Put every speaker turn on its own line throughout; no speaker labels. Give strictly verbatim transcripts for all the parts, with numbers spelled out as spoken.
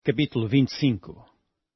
Capítulo vinte e cinco.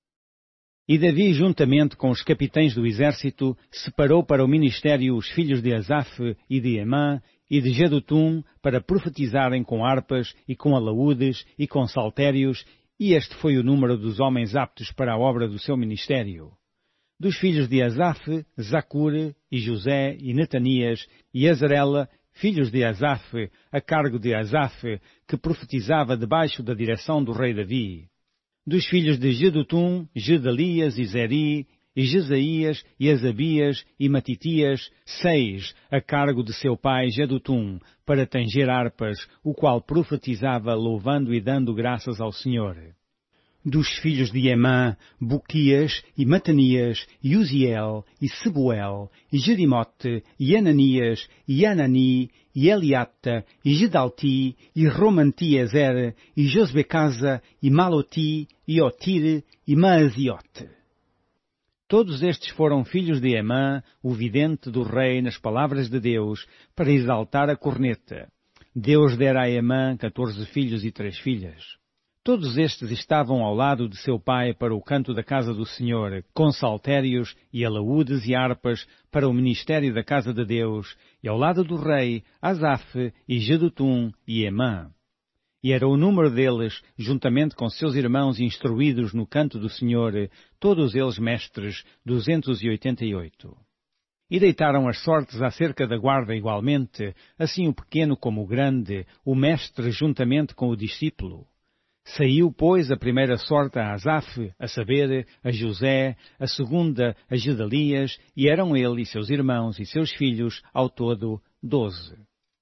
E Davi, juntamente com os capitães do exército, separou para o ministério os filhos de Asaf e de Emã e de Jedutum para profetizarem com harpas e com alaúdes e com saltérios, e este foi o número dos homens aptos para a obra do seu ministério. Dos filhos de Asaf, Zacur, e José, e Netanias, e Azarela, filhos de Asaf, a cargo de Asaf, que profetizava debaixo da direção do rei Davi. Dos filhos de Jedutum, Gedalias e Zeri, e Jesaías, e Azabias, e Matitias, seis, a cargo de seu pai Jedutum, para tanger harpas, o qual profetizava louvando e dando graças ao Senhor. Dos filhos de Emã, Buquias, e Matanias, e Uziel, e Sebuel, e Jerimote, e Ananias, e Anani, e Eliata, e Gedalti, e Romantiezer, e Josbecasa, e Maloti, e Otire, e Maaziote. Todos estes foram filhos de Emã, o vidente do rei nas palavras de Deus, para exaltar a corneta. Deus dera a Emã catorze filhos e três filhas. Todos estes estavam ao lado de seu pai para o canto da casa do Senhor, com saltérios e alaúdes e harpas para o ministério da casa de Deus, e ao lado do rei, Asaf e Jedutum e Emã. E era o número deles, juntamente com seus irmãos instruídos no canto do Senhor, todos eles mestres, duzentos e oitenta e oito. E deitaram as sortes acerca da guarda igualmente, assim o pequeno como o grande, o mestre juntamente com o discípulo. Saiu, pois, a primeira sorte a Asaf, a saber, a José, a segunda a Gedalias, e eram ele e seus irmãos e seus filhos, ao todo, doze.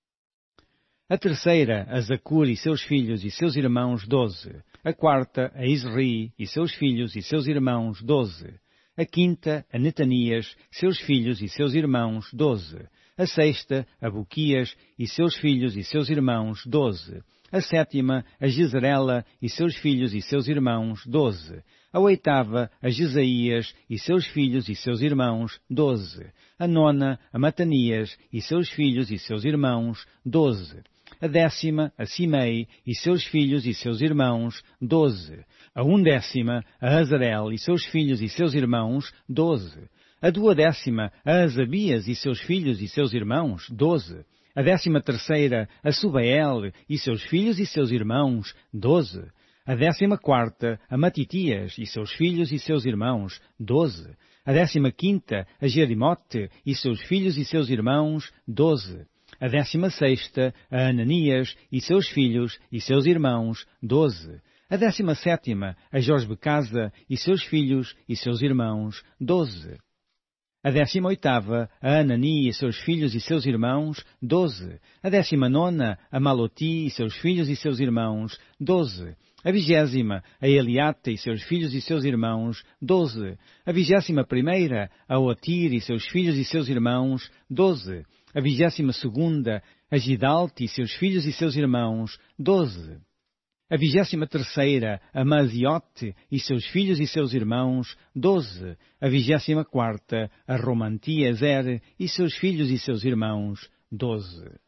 A terceira a Zacur e seus filhos e seus irmãos, doze. A quarta a Isri e seus filhos e seus irmãos, doze. A quinta a Netanias, seus filhos e seus irmãos, doze. A sexta a Buquias e seus filhos e seus irmãos, doze. A sétima, a Jezarela, e seus filhos e seus irmãos, doze. A oitava, a Jesaías, e seus filhos e seus irmãos, doze. A nona, a Matanias, e seus filhos e seus irmãos, doze. A décima, a Simei, e seus filhos e seus irmãos, doze. A undécima, a Azarel, e seus filhos e seus irmãos, doze. A duodécima, a Azabias, e seus filhos e seus irmãos, doze. A décima terceira, a Subael, e seus filhos e seus irmãos, doze. A décima quarta, a Matitias, e seus filhos e seus irmãos, doze. A décima quinta, a Jerimote, e seus filhos e seus irmãos, doze. A décima sexta, a Ananias, e seus filhos e seus irmãos, doze. A décima sétima, a Josbecasa, e seus filhos e seus irmãos, doze. A décima oitava, a Anani e seus filhos e seus irmãos, doze. A décima nona, a Maloti e seus filhos e seus irmãos, doze. A vigésima, a Eliata e seus filhos e seus irmãos, doze. A vigésima primeira, a Otir e seus filhos e seus irmãos, doze. A vigésima segunda, a Gidalte e seus filhos e seus irmãos, doze. A vigésima terceira, a Maziote e seus filhos e seus irmãos, doze. A vigésima quarta, a Romantiezer e seus filhos e seus irmãos, doze.